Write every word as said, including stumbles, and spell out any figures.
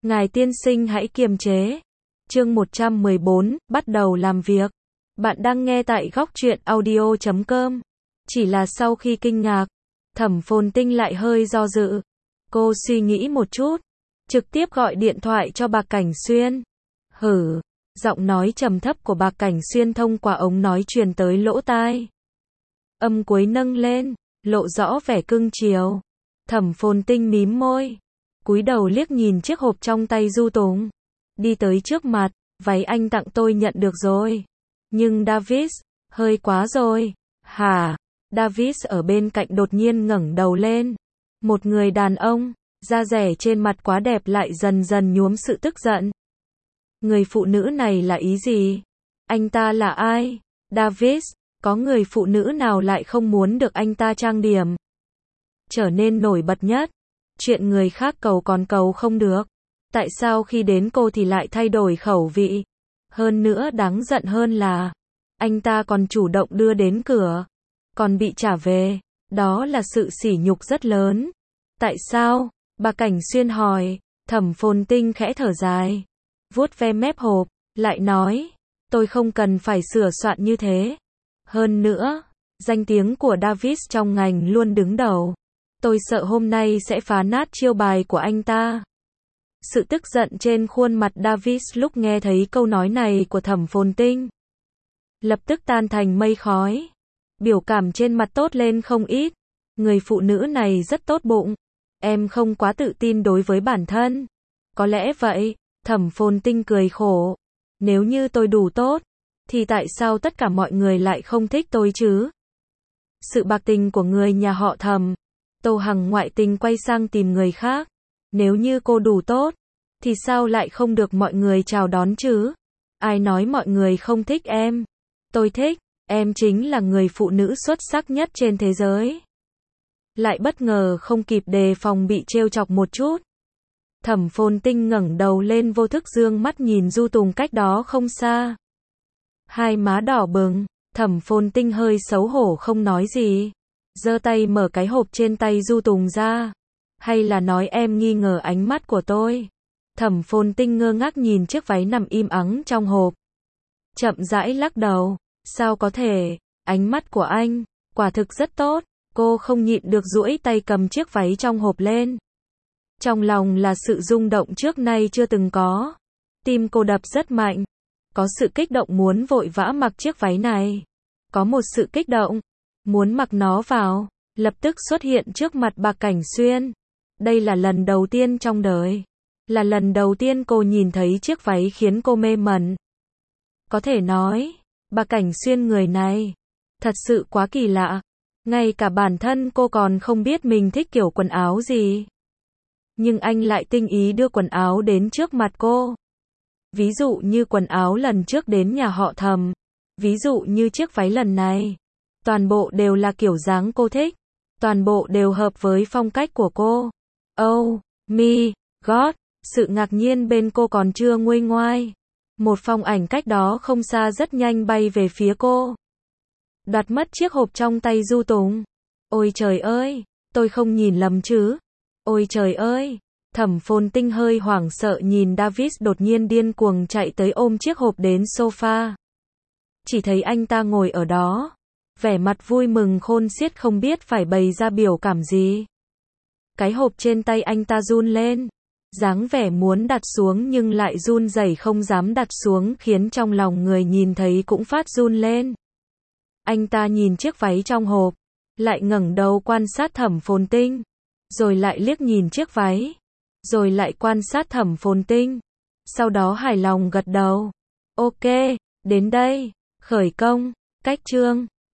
Ngài tiên sinh hãy kiềm chế. Chương một trăm mười bốn, bắt đầu làm việc. Bạn đang nghe tại góc truyện audio chấm com. Chỉ là sau khi kinh ngạc, Thẩm Phồn Tinh lại hơi do dự. Cô suy nghĩ một chút, trực tiếp gọi điện thoại cho Bạc Cảnh Xuyên. Hử, giọng nói trầm thấp của Bạc Cảnh Xuyên thông qua ống nói truyền tới lỗ tai. Âm cuối nâng lên, lộ rõ vẻ cưng chiều. Thẩm Phồn Tinh mím môi, cúi đầu liếc nhìn chiếc hộp trong tay Du Tùng. Đi tới trước mặt, váy anh tặng tôi nhận được rồi. Nhưng Davis, hơi quá rồi. Hả? Davis ở bên cạnh đột nhiên ngẩng đầu lên. Một người đàn ông, da rẻ trên mặt quá đẹp lại dần dần nhuốm sự tức giận. Người phụ nữ này là ý gì? Anh ta là ai? Davis, có người phụ nữ nào lại không muốn được anh ta trang điểm? Trở nên nổi bật nhất. Chuyện người khác cầu còn cầu không được. Tại sao khi đến cô thì lại thay đổi khẩu vị? Hơn nữa đáng giận hơn là, anh ta còn chủ động đưa đến cửa, còn bị trả về. Đó là sự sỉ nhục rất lớn. Tại sao? Bà Cảnh Xuyên hỏi. Thẩm Phồn Tinh khẽ thở dài, vuốt ve mép hộp, lại nói, tôi không cần phải sửa soạn như thế. Hơn nữa, danh tiếng của Davis trong ngành luôn đứng đầu. Tôi sợ hôm nay sẽ phá nát chiêu bài của anh ta. Sự tức giận trên khuôn mặt Davis lúc nghe thấy câu nói này của Thẩm Phồn Tinh lập tức tan thành mây khói. Biểu cảm trên mặt tốt lên không ít. Người phụ nữ này rất tốt bụng. Em không quá tự tin đối với bản thân. Có lẽ vậy. Thẩm Phồn Tinh cười khổ. Nếu như tôi đủ tốt, thì tại sao tất cả mọi người lại không thích tôi chứ? Sự bạc tình của người nhà họ Thẩm. Tô Hằng ngoại tình quay sang tìm người khác. Nếu như cô đủ tốt, thì sao lại không được mọi người chào đón chứ? Ai nói mọi người không thích em? Tôi thích, em chính là người phụ nữ xuất sắc nhất trên thế giới. Lại bất ngờ không kịp đề phòng bị trêu chọc một chút. Thẩm Phồn Tinh ngẩng đầu lên vô thức dương mắt nhìn Du Tùng cách đó không xa. Hai má đỏ bừng, Thẩm Phồn Tinh hơi xấu hổ không nói gì. Giơ tay mở cái hộp trên tay Du Tùng ra. Hay là nói em nghi ngờ ánh mắt của tôi? Thẩm Phồn Tinh ngơ ngác nhìn chiếc váy nằm im ắng trong hộp. Chậm rãi lắc đầu. Sao có thể? Ánh mắt của anh, quả thực rất tốt. Cô không nhịn được duỗi tay cầm chiếc váy trong hộp lên. Trong lòng là sự rung động trước nay chưa từng có. Tim cô đập rất mạnh. Có sự kích động muốn vội vã mặc chiếc váy này. Có một sự kích động muốn mặc nó vào, lập tức xuất hiện trước mặt Bạc Cảnh Xuyên. Đây là lần đầu tiên trong đời. Là lần đầu tiên cô nhìn thấy chiếc váy khiến cô mê mẩn. Có thể nói, Bạc Cảnh Xuyên người này thật sự quá kỳ lạ. Ngay cả bản thân cô còn không biết mình thích kiểu quần áo gì. Nhưng anh lại tinh ý đưa quần áo đến trước mặt cô. Ví dụ như quần áo lần trước đến nhà họ Thẩm. Ví dụ như chiếc váy lần này. Toàn bộ đều là kiểu dáng cô thích. Toàn bộ đều hợp với phong cách của cô. Oh, my God, sự ngạc nhiên bên cô còn chưa nguôi ngoai. Một phong ảnh cách đó không xa rất nhanh bay về phía cô. Đoạt mất chiếc hộp trong tay Du Tùng. Ôi trời ơi, tôi không nhìn lầm chứ? Ôi trời ơi, Thẩm Phồn Tinh hơi hoảng sợ nhìn Davis đột nhiên điên cuồng chạy tới ôm chiếc hộp đến sofa. Chỉ thấy anh ta ngồi ở đó, vẻ mặt vui mừng khôn xiết không biết phải bày ra biểu cảm gì. Cái hộp trên tay anh ta run lên, dáng vẻ muốn đặt xuống nhưng lại run rẩy không dám đặt xuống khiến trong lòng người nhìn thấy cũng phát run lên. Anh ta nhìn chiếc váy trong hộp, lại ngẩng đầu quan sát Thẩm Phồn Tinh, rồi lại liếc nhìn chiếc váy, rồi lại quan sát Thẩm Phồn Tinh, sau đó hài lòng gật đầu. Ok, đến đây, khởi công, cách chương.